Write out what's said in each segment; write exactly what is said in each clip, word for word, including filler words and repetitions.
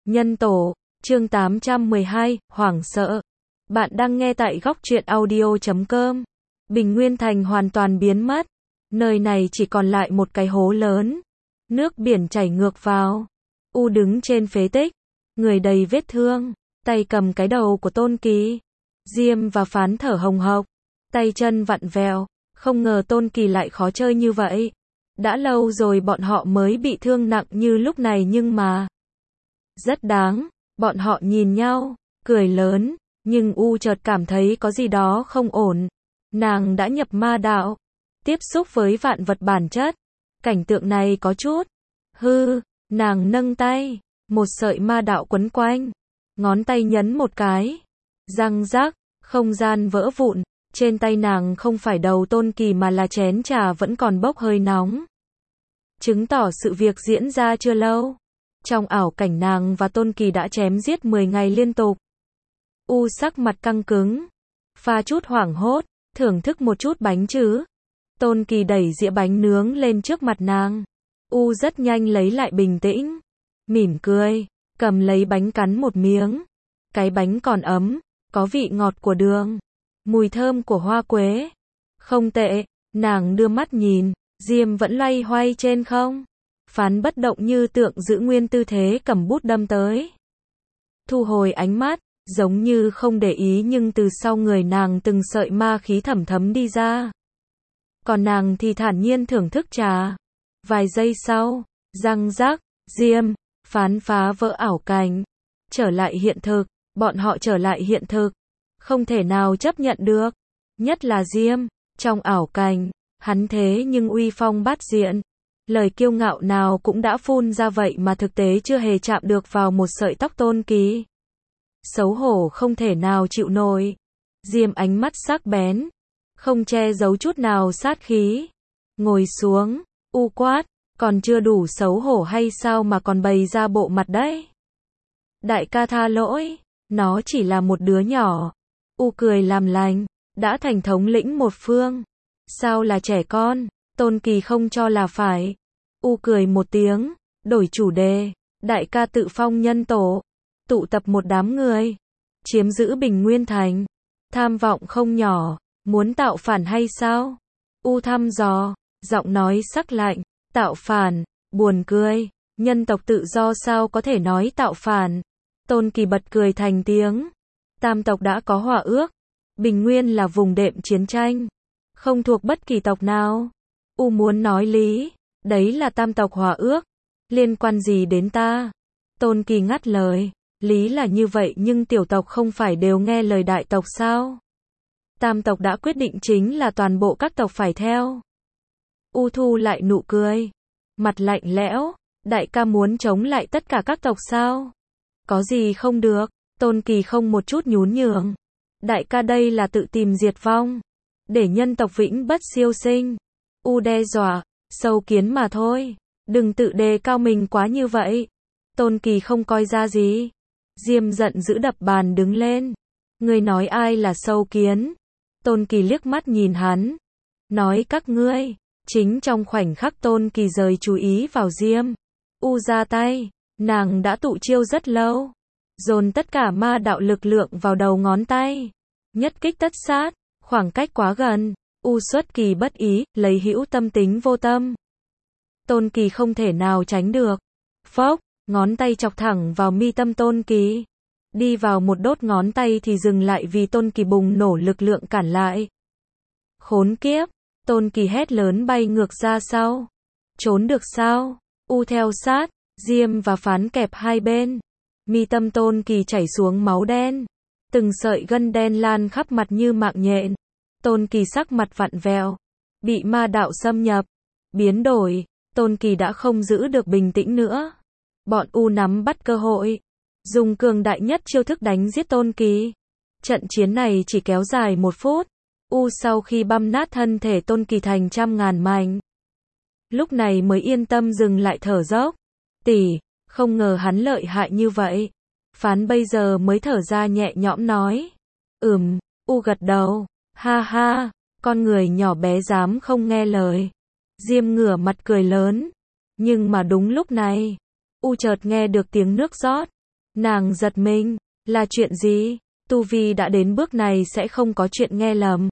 Nhân tổ, chương tám trăm mười hai, hoảng sợ. Bạn đang nghe tại góc truyện audio chấm com. Bình Nguyên Thành hoàn toàn biến mất. Nơi này chỉ còn lại một cái hố lớn. Nước biển chảy ngược vào. U đứng trên phế tích. Người đầy vết thương. Tay cầm cái đầu của Tôn Kỳ. Diêm và Phán thở hồng hộc. Tay chân vặn vẹo. Không ngờ Tôn Kỳ lại khó chơi như vậy. Đã lâu rồi bọn họ mới bị thương nặng như lúc này nhưng mà rất đáng. Bọn họ nhìn nhau, cười lớn, nhưng U chợt cảm thấy có gì đó không ổn. Nàng đã nhập ma đạo, tiếp xúc với vạn vật bản chất. Cảnh tượng này có chút hư, nàng nâng tay, một sợi ma đạo quấn quanh, ngón tay nhấn một cái, răng rắc, không gian vỡ vụn. Trên tay nàng không phải đầu Tôn Kỳ mà là chén trà vẫn còn bốc hơi nóng. Chứng tỏ sự việc diễn ra chưa lâu. Trong ảo cảnh nàng và Tôn Kỳ đã chém giết mười ngày liên tục. U sắc mặt căng cứng, pha chút hoảng hốt, thưởng thức một chút bánh chứ. Tôn Kỳ đẩy dĩa bánh nướng lên trước mặt nàng. U rất nhanh lấy lại bình tĩnh, mỉm cười, cầm lấy bánh cắn một miếng. Cái bánh còn ấm, có vị ngọt của đường, mùi thơm của hoa quế. Không tệ, nàng đưa mắt nhìn, Diêm vẫn loay hoay trên không. Phán bất động như tượng giữ nguyên tư thế cầm bút đâm tới. Thu hồi ánh mắt, giống như không để ý nhưng từ sau người nàng từng sợi ma khí thẩm thấm đi ra. Còn nàng thì thản nhiên thưởng thức trà. Vài giây sau, răng rắc, Diêm, Phán phá vỡ ảo cảnh. Trở lại hiện thực, bọn họ trở lại hiện thực. Không thể nào chấp nhận được. Nhất là Diêm, trong ảo cảnh, hắn thế nhưng uy phong bát diện. Lời kiêu ngạo nào cũng đã phun ra vậy mà thực tế chưa hề chạm được vào một sợi tóc Tôn Kỳ. Xấu hổ không thể nào chịu nổi. Diêm ánh mắt sắc bén, không che giấu chút nào sát khí. Ngồi xuống, U quát, còn chưa đủ xấu hổ hay sao mà còn bày ra bộ mặt đấy? Đại ca tha lỗi, nó chỉ là một đứa nhỏ. U cười làm lành, đã thành thống lĩnh một phương. Sao là trẻ con? Tôn Kỳ không cho là phải. U cười một tiếng, đổi chủ đề. Đại ca tự phong nhân tổ, tụ tập một đám người, chiếm giữ Bình Nguyên Thành. Tham vọng không nhỏ, muốn tạo phản hay sao? U thăm dò, giọng nói sắc lạnh. Tạo phản, buồn cười, nhân tộc tự do sao có thể nói tạo phản? Tôn Kỳ bật cười thành tiếng. Tam tộc đã có hòa ước. Bình Nguyên là vùng đệm chiến tranh, không thuộc bất kỳ tộc nào. U muốn nói lý, đấy là tam tộc hòa ước, liên quan gì đến ta? Tôn Kỳ ngắt lời, lý là như vậy nhưng tiểu tộc không phải đều nghe lời đại tộc sao? Tam tộc đã quyết định chính là toàn bộ các tộc phải theo. U thu lại nụ cười, mặt lạnh lẽo, đại ca muốn chống lại tất cả các tộc sao? Có gì không được? Tôn Kỳ không một chút nhún nhường. Đại ca đây là tự tìm diệt vong, để nhân tộc vĩnh bất siêu sinh. U đe dọa, sâu kiến mà thôi, đừng tự đề cao mình quá như vậy. Tôn Kỳ không coi ra gì. Diêm giận dữ đập bàn đứng lên. Ngươi nói ai là sâu kiến? Tôn Kỳ liếc mắt nhìn hắn, nói các ngươi. Chính trong khoảnh khắc Tôn Kỳ rời chú ý vào Diêm, U ra tay, nàng đã tụ chiêu rất lâu, dồn tất cả ma đạo lực lượng vào đầu ngón tay, nhất kích tất sát, khoảng cách quá gần. U xuất kỳ bất ý, lấy hữu tâm tính vô tâm. Tôn Kỳ không thể nào tránh được. Phốc, ngón tay chọc thẳng vào mi tâm Tôn Kỳ. Đi vào một đốt ngón tay thì dừng lại vì Tôn Kỳ bùng nổ lực lượng cản lại. Khốn kiếp, Tôn Kỳ hét lớn bay ngược ra sau. Trốn được sao? U theo sát, Diêm và Phán kẹp hai bên. Mi tâm Tôn Kỳ chảy xuống máu đen. Từng sợi gân đen lan khắp mặt như mạng nhện. Tôn Kỳ sắc mặt vặn vẹo, bị ma đạo xâm nhập, biến đổi. Tôn Kỳ đã không giữ được bình tĩnh nữa. Bọn U nắm bắt cơ hội, dùng cường đại nhất chiêu thức đánh giết Tôn Kỳ. Trận chiến này chỉ kéo dài một phút. U sau khi băm nát thân thể Tôn Kỳ thành trăm ngàn mảnh, lúc này mới yên tâm dừng lại thở dốc. Tỷ, không ngờ hắn lợi hại như vậy. Phán bây giờ mới thở ra nhẹ nhõm nói. Ừm, U gật đầu. Ha ha, con người nhỏ bé dám không nghe lời. Diêm ngửa mặt cười lớn. Nhưng mà đúng lúc này, U chợt nghe được tiếng nước rót. Nàng giật mình, là chuyện gì? Tu vi đã đến bước này sẽ không có chuyện nghe lầm.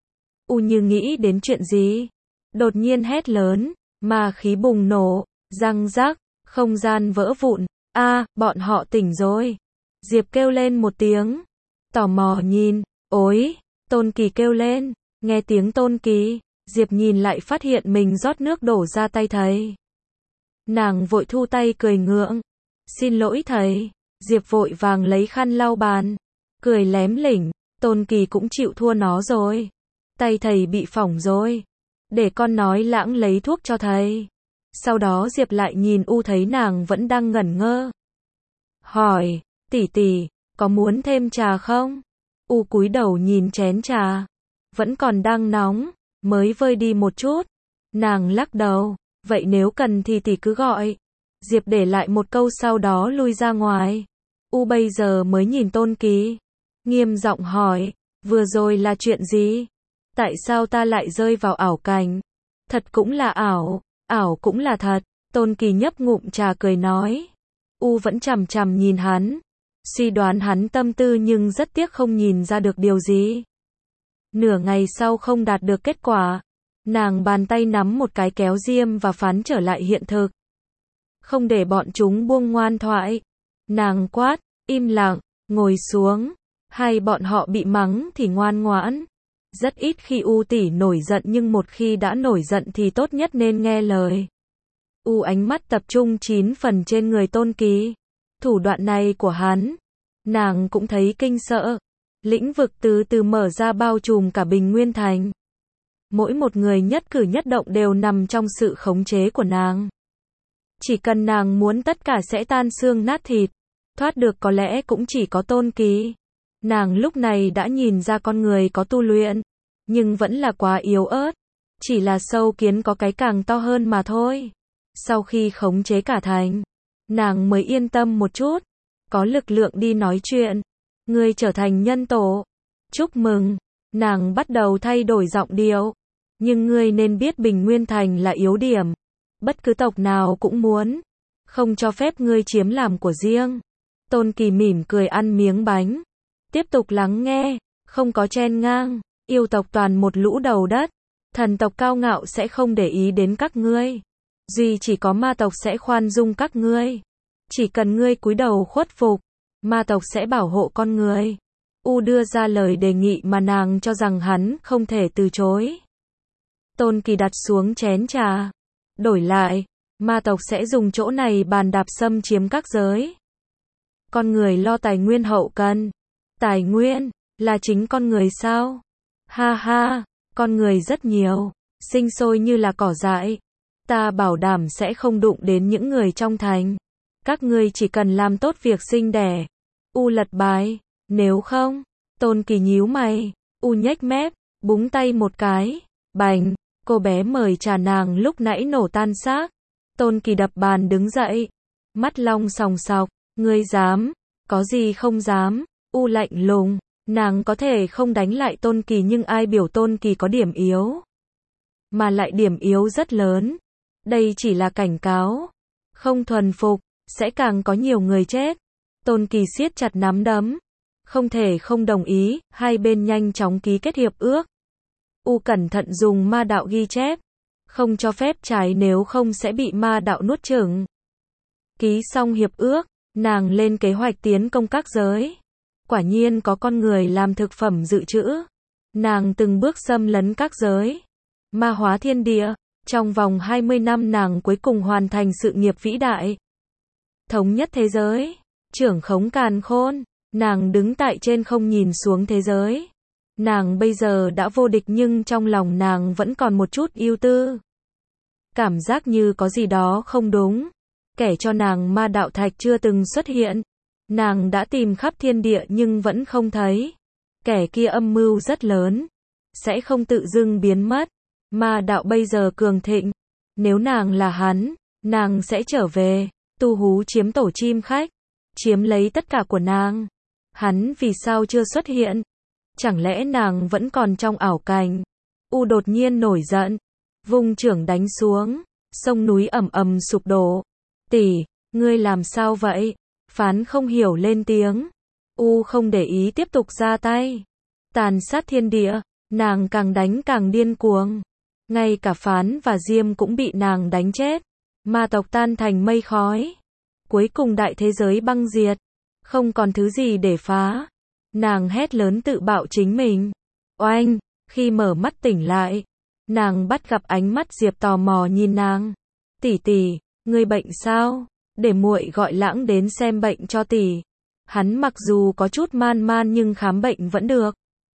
U như nghĩ đến chuyện gì? Đột nhiên hét lớn, ma khí bùng nổ, răng rắc, không gian vỡ vụn. A, bọn họ tỉnh rồi. Diệp kêu lên một tiếng. Tò mò nhìn, ối, Tôn Kỳ kêu lên. Nghe tiếng Tôn Kỳ, Diệp nhìn lại phát hiện mình rót nước đổ ra tay thầy. Nàng vội thu tay cười ngượng. Xin lỗi thầy. Diệp vội vàng lấy khăn lau bàn. Cười lém lỉnh, Tôn Kỳ cũng chịu thua nó rồi. Tay thầy bị phỏng rồi. Để con nói lãng lấy thuốc cho thầy. Sau đó Diệp lại nhìn U thấy nàng vẫn đang ngẩn ngơ. Hỏi, tỷ tỷ, có muốn thêm trà không? U cúi đầu nhìn chén trà. Vẫn còn đang nóng, mới vơi đi một chút. Nàng lắc đầu, vậy nếu cần thì tỷ cứ gọi. Diệp để lại một câu sau đó lui ra ngoài. U bây giờ mới nhìn Tôn Kỳ. Nghiêm giọng hỏi, vừa rồi là chuyện gì? Tại sao ta lại rơi vào ảo cảnh? Thật cũng là ảo, ảo cũng là thật. Tôn Kỳ nhấp ngụm trà cười nói. U vẫn chằm chằm nhìn hắn. Suy đoán hắn tâm tư nhưng rất tiếc không nhìn ra được điều gì. Nửa ngày sau không đạt được kết quả. Nàng bàn tay nắm một cái kéo diêm và phán trở lại hiện thực. Không để bọn chúng buông ngoan thoại. Nàng quát, im lặng, ngồi xuống. Hay bọn họ bị mắng thì ngoan ngoãn. Rất ít khi U tỷ nổi giận nhưng một khi đã nổi giận thì tốt nhất nên nghe lời. U ánh mắt tập trung chín phần trên người Tôn Kỳ. Thủ đoạn này của hắn, nàng cũng thấy kinh sợ. Lĩnh vực từ từ mở ra bao trùm cả Bình Nguyên Thành. Mỗi một người nhất cử nhất động đều nằm trong sự khống chế của nàng. Chỉ cần nàng muốn tất cả sẽ tan xương nát thịt. Thoát được có lẽ cũng chỉ có Tôn Kỳ. Nàng lúc này đã nhìn ra con người có tu luyện, nhưng vẫn là quá yếu ớt. Chỉ là sâu kiến có cái càng to hơn mà thôi. Sau khi khống chế cả thành, nàng mới yên tâm một chút. Có lực lượng đi nói chuyện. Ngươi trở thành nhân tổ. Chúc mừng. Nàng bắt đầu thay đổi giọng điệu. Nhưng ngươi nên biết Bình Nguyên Thành là yếu điểm. Bất cứ tộc nào cũng muốn. Không cho phép ngươi chiếm làm của riêng. Tôn Kỳ mỉm cười ăn miếng bánh. Tiếp tục lắng nghe. Không có chen ngang. Yêu tộc toàn một lũ đầu đất. Thần tộc cao ngạo sẽ không để ý đến các ngươi. Duy chỉ có ma tộc sẽ khoan dung các ngươi. Chỉ cần ngươi cúi đầu khuất phục, ma tộc sẽ bảo hộ con người. U đưa ra lời đề nghị mà nàng cho rằng hắn không thể từ chối. Tôn Kỳ đặt xuống chén trà. Đổi lại, ma tộc sẽ dùng chỗ này bàn đạp xâm chiếm các giới. Con người lo tài nguyên hậu cần. Tài nguyên, là chính con người sao? Ha ha, con người rất nhiều, sinh sôi như là cỏ dại. Ta bảo đảm sẽ không đụng đến những người trong thành. Các ngươi chỉ cần làm tốt việc sinh đẻ. U lật bài, nếu không, Tôn Kỳ nhíu mày. U nhếch mép, búng tay một cái, bành, cô bé mời trà nàng lúc nãy nổ tan xác. Tôn Kỳ đập bàn đứng dậy, mắt long sòng sọc, ngươi dám, có gì không dám? U lạnh lùng, nàng có thể không đánh lại Tôn Kỳ nhưng ai biểu Tôn Kỳ có điểm yếu, mà lại điểm yếu rất lớn. Đây chỉ là cảnh cáo, không thuần phục, sẽ càng có nhiều người chết. Tôn Kỳ siết chặt nắm đấm, không thể không đồng ý. Hai bên nhanh chóng ký kết hiệp ước. U cẩn thận dùng ma đạo ghi chép, không cho phép trái nếu không sẽ bị ma đạo nuốt chửng. Ký xong hiệp ước, nàng lên kế hoạch tiến công các giới. Quả nhiên có con người làm thực phẩm dự trữ. Nàng từng bước xâm lấn các giới, ma hóa thiên địa. Trong vòng hai mươi năm nàng cuối cùng hoàn thành sự nghiệp vĩ đại. Thống nhất thế giới, trưởng khống càn khôn. Nàng đứng tại trên không nhìn xuống thế giới. Nàng bây giờ đã vô địch nhưng trong lòng nàng vẫn còn một chút ưu tư. Cảm giác như có gì đó không đúng. Kẻ cho nàng ma đạo thạch chưa từng xuất hiện. Nàng đã tìm khắp thiên địa nhưng vẫn không thấy. Kẻ kia âm mưu rất lớn, sẽ không tự dưng biến mất. Ma đạo bây giờ cường thịnh. Nếu nàng là hắn, nàng sẽ trở về. Tu hú chiếm tổ chim khách, chiếm lấy tất cả của nàng. Hắn vì sao chưa xuất hiện? Chẳng lẽ nàng vẫn còn trong ảo cảnh? U đột nhiên nổi giận, vung chưởng đánh xuống, sông núi ầm ầm sụp đổ. Tỷ, ngươi làm sao vậy? Phán không hiểu lên tiếng. U không để ý tiếp tục ra tay. Tàn sát thiên địa, nàng càng đánh càng điên cuồng. Ngay cả Phán và Diêm cũng bị nàng đánh chết. Ma tộc tan thành mây khói. Cuối cùng đại thế giới băng diệt. Không còn thứ gì để phá. Nàng hét lớn tự bạo chính mình. Oanh, khi mở mắt tỉnh lại, nàng bắt gặp ánh mắt Diệp tò mò nhìn nàng. Tỷ tỷ, ngươi bệnh sao? Để muội gọi Lãng đến xem bệnh cho tỷ. Hắn mặc dù có chút man man nhưng khám bệnh vẫn được.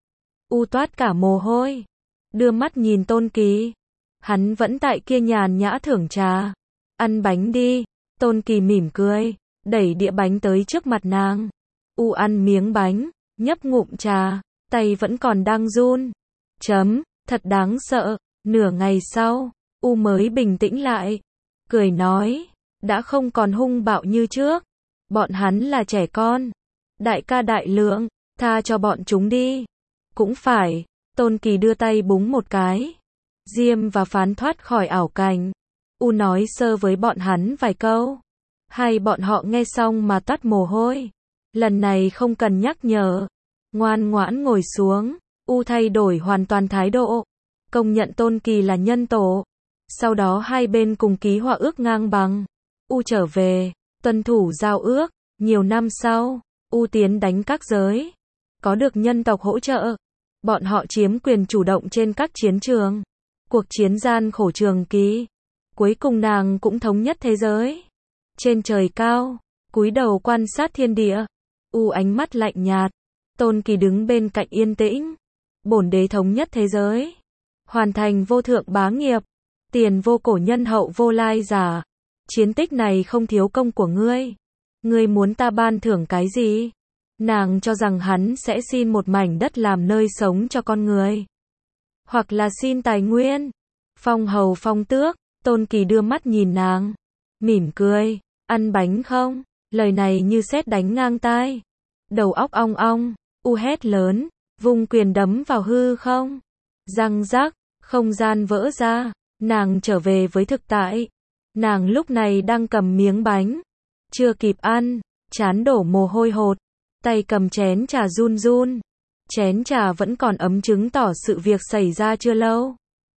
U toát cả mồ hôi. Đưa mắt nhìn Tôn Kỳ. Hắn vẫn tại kia nhàn nhã thưởng trà. Ăn bánh đi. Tôn Kỳ mỉm cười, đẩy đĩa bánh tới trước mặt nàng. U ăn miếng bánh, nhấp ngụm trà, tay vẫn còn đang run. Chấm, thật đáng sợ. Nửa ngày sau, U mới bình tĩnh lại. Cười nói, đã không còn hung bạo như trước. Bọn hắn là trẻ con. Đại ca đại lượng, tha cho bọn chúng đi. Cũng phải, Tôn Kỳ đưa tay búng một cái. Diêm và Phán thoát khỏi ảo cảnh. U nói sơ với bọn hắn vài câu. Hai bọn họ nghe xong mà toát mồ hôi. Lần này không cần nhắc nhở. Ngoan ngoãn ngồi xuống. U thay đổi hoàn toàn thái độ. Công nhận Tôn Kỳ là nhân tổ. Sau đó hai bên cùng ký họa ước ngang bằng. U trở về, tuân thủ giao ước. Nhiều năm sau, U tiến đánh các giới. Có được nhân tộc hỗ trợ. Bọn họ chiếm quyền chủ động trên các chiến trường. Cuộc chiến gian khổ trường kỳ. Cuối cùng nàng cũng thống nhất thế giới. Trên trời cao, cúi đầu quan sát thiên địa. U ánh mắt lạnh nhạt. Tôn Kỳ đứng bên cạnh yên tĩnh. Bổn đế thống nhất thế giới. Hoàn thành vô thượng bá nghiệp. Tiền vô cổ nhân hậu vô lai giả. Chiến tích này không thiếu công của ngươi. Ngươi muốn ta ban thưởng cái gì? Nàng cho rằng hắn sẽ xin một mảnh đất làm nơi sống cho con người. Hoặc là xin tài nguyên. Phong hầu phong tước. Tôn Kỳ đưa mắt nhìn nàng. Mỉm cười. Ăn bánh không? Lời này như sét đánh ngang tai. Đầu óc ong ong. U hét lớn. Vung quyền đấm vào hư không. Răng rắc. Không gian vỡ ra. Nàng trở về với thực tại. Nàng lúc này đang cầm miếng bánh. Chưa kịp ăn. Trán đổ mồ hôi hột. Tay cầm chén trà run run. Chén trà vẫn còn ấm chứng tỏ sự việc xảy ra chưa lâu.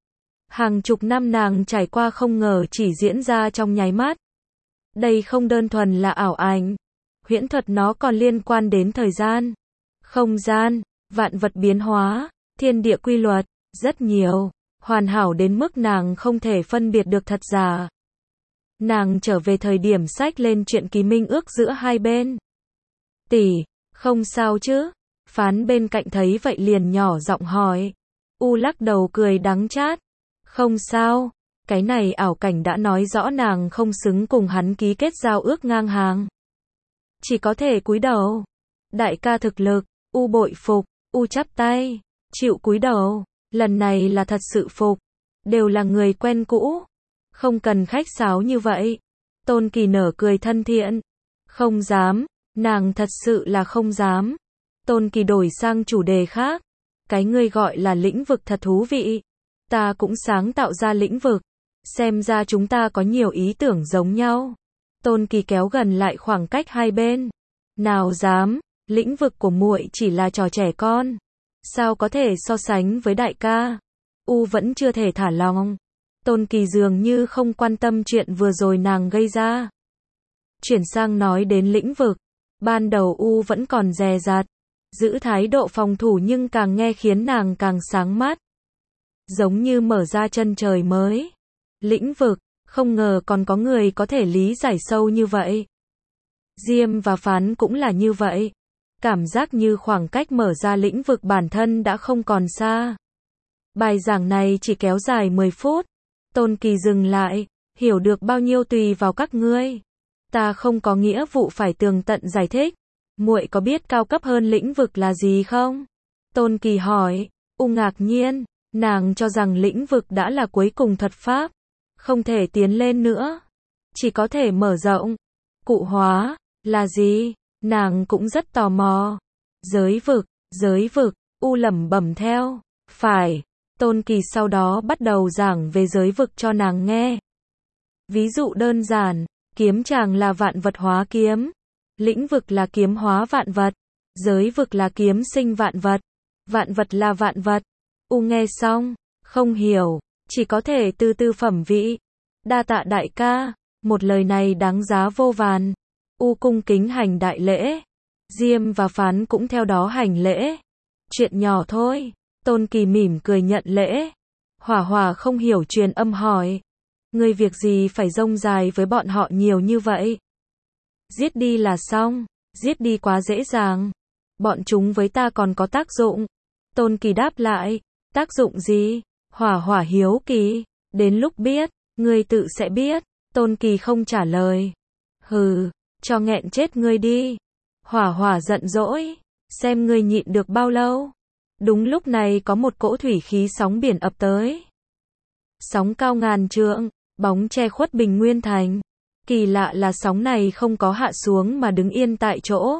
Hàng chục năm nàng trải qua không ngờ chỉ diễn ra trong nháy mắt. Đây không đơn thuần là ảo ảnh. Huyễn thuật nó còn liên quan đến thời gian, không gian, vạn vật biến hóa, thiên địa quy luật, rất nhiều, hoàn hảo đến mức nàng không thể phân biệt được thật giả. Nàng trở về thời điểm sách lên chuyện ký minh ước giữa hai bên. Tỷ, không sao chứ? Phán bên cạnh thấy vậy liền nhỏ giọng hỏi. U lắc đầu cười đắng chát. Không sao, cái này ảo cảnh đã nói rõ nàng không xứng cùng hắn ký kết giao ước ngang hàng. Chỉ có thể cúi đầu. Đại ca thực lực, U bội phục, U chắp tay, chịu cúi đầu, lần này là thật sự phục, đều là người quen cũ, không cần khách sáo như vậy. Tôn Kỳ nở cười thân thiện. Không dám, nàng thật sự là không dám. Tôn Kỳ đổi sang chủ đề khác. Cái ngươi gọi là lĩnh vực thật thú vị. Ta cũng sáng tạo ra lĩnh vực. Xem ra chúng ta có nhiều ý tưởng giống nhau. Tôn Kỳ kéo gần lại khoảng cách hai bên. Nào dám, lĩnh vực của muội chỉ là trò trẻ con. Sao có thể so sánh với đại ca? U vẫn chưa thể thả lòng. Tôn Kỳ dường như không quan tâm chuyện vừa rồi nàng gây ra. Chuyển sang nói đến lĩnh vực. Ban đầu U vẫn còn dè dặt, giữ thái độ phòng thủ nhưng càng nghe khiến nàng càng sáng mắt. Giống như mở ra chân trời mới. Lĩnh vực, không ngờ còn có người có thể lý giải sâu như vậy. Diêm và Phán cũng là như vậy. Cảm giác như khoảng cách mở ra lĩnh vực bản thân đã không còn xa. Bài giảng này chỉ kéo dài mười phút. Tôn Kỳ dừng lại, hiểu được bao nhiêu tùy vào các ngươi. Ta không có nghĩa vụ phải tường tận giải thích. Muội có biết cao cấp hơn lĩnh vực là gì không? Tôn Kỳ hỏi. U ngạc nhiên, nàng cho rằng lĩnh vực đã là cuối cùng thuật pháp, không thể tiến lên nữa, chỉ có thể mở rộng. Cụ hóa là gì? Nàng cũng rất tò mò. Giới vực, giới vực, U lẩm bẩm theo. Phải. Tôn Kỳ sau đó bắt đầu giảng về giới vực cho nàng nghe. Ví dụ đơn giản, kiếm chàng là vạn vật hóa kiếm. Lĩnh vực là kiếm hóa vạn vật. Giới vực là kiếm sinh vạn vật. Vạn vật là vạn vật. U nghe xong, không hiểu, chỉ có thể từ từ phẩm vị. Đa tạ đại ca, một lời này đáng giá vô vàn. U cung kính hành đại lễ. Diêm và Phán cũng theo đó hành lễ. Chuyện nhỏ thôi. Tôn Kỳ mỉm cười nhận lễ. Hỏa Hỏa không hiểu truyền âm hỏi. Ngươi việc gì phải rông dài với bọn họ nhiều như vậy? Giết đi là xong. Giết đi quá dễ dàng. Bọn chúng với ta còn có tác dụng. Tôn Kỳ đáp lại. Tác dụng gì? Hỏa Hỏa hiếu kỳ. Đến lúc biết, ngươi tự sẽ biết. Tôn Kỳ không trả lời. Hừ, cho nghẹn chết ngươi đi. Hỏa Hỏa giận dỗi. Xem ngươi nhịn được bao lâu. Đúng lúc này có một cỗ thủy khí sóng biển ập tới. Sóng cao ngàn trượng, bóng che khuất Bình Nguyên Thành. Kỳ lạ là sóng này không có hạ xuống mà đứng yên tại chỗ.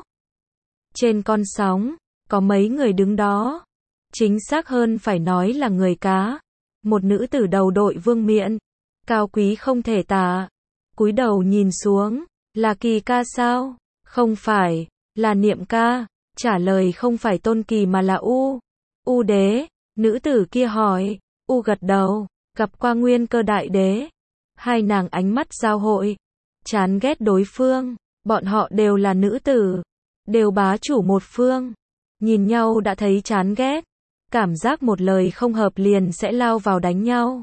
Trên con sóng, có mấy người đứng đó. Chính xác hơn phải nói là người cá. Một nữ tử đầu đội vương miện. Cao quý không thể tả. Cúi đầu nhìn xuống. Là Kỳ ca sao? Không phải. Là Niệm ca. Trả lời không phải Tôn Kỳ mà là U. U đế. Nữ tử kia hỏi. U gật đầu. Gặp qua Nguyên Cơ đại đế. Hai nàng ánh mắt giao hội. Chán ghét đối phương. Bọn họ đều là nữ tử. Đều bá chủ một phương. Nhìn nhau đã thấy chán ghét. Cảm giác một lời không hợp liền sẽ lao vào đánh nhau.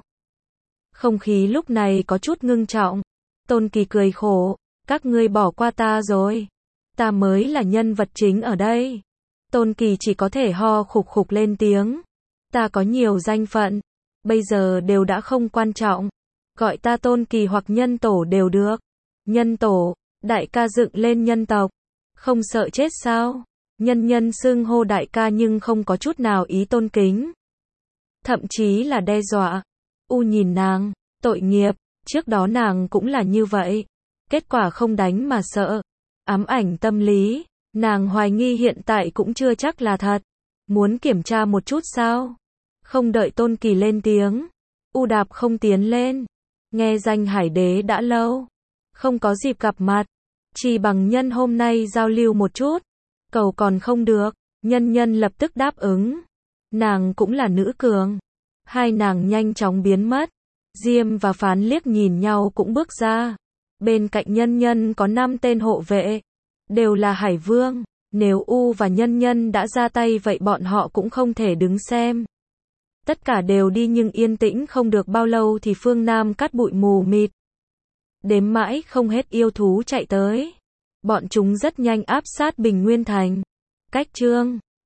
Không khí lúc này có chút ngưng trọng. Tôn Kỳ cười khổ. Các ngươi bỏ qua ta rồi. Ta mới là nhân vật chính ở đây. Tôn Kỳ chỉ có thể ho khục khục lên tiếng. Ta có nhiều danh phận. Bây giờ đều đã không quan trọng. Gọi ta Tôn Kỳ hoặc nhân tổ đều được. Nhân tổ, đại ca dựng lên nhân tộc. Không sợ chết sao? Nhân nhân xưng hô đại ca nhưng không có chút nào ý tôn kính. Thậm chí là đe dọa. U nhìn nàng, tội nghiệp, trước đó nàng cũng là như vậy. Kết quả không đánh mà sợ. Ám ảnh tâm lý, nàng hoài nghi hiện tại cũng chưa chắc là thật. Muốn kiểm tra một chút sao? Không đợi Tôn Kỳ lên tiếng. U đạp không tiến lên. Nghe danh Hải đế đã lâu. Không có dịp gặp mặt. Chỉ bằng nhân hôm nay giao lưu một chút. Cầu còn không được. Nhân nhân lập tức đáp ứng. Nàng cũng là nữ cường. Hai nàng nhanh chóng biến mất. Diêm và Phán liếc nhìn nhau cũng bước ra. Bên cạnh nhân nhân có năm tên hộ vệ. Đều là Hải Vương. Nếu U và nhân nhân đã ra tay vậy bọn họ cũng không thể đứng xem. Tất cả đều đi nhưng yên tĩnh không được bao lâu thì phương Nam cát bụi mù mịt. Đếm mãi không hết yêu thú chạy tới. Bọn chúng rất nhanh áp sát Bình Nguyên Thành. Cách chương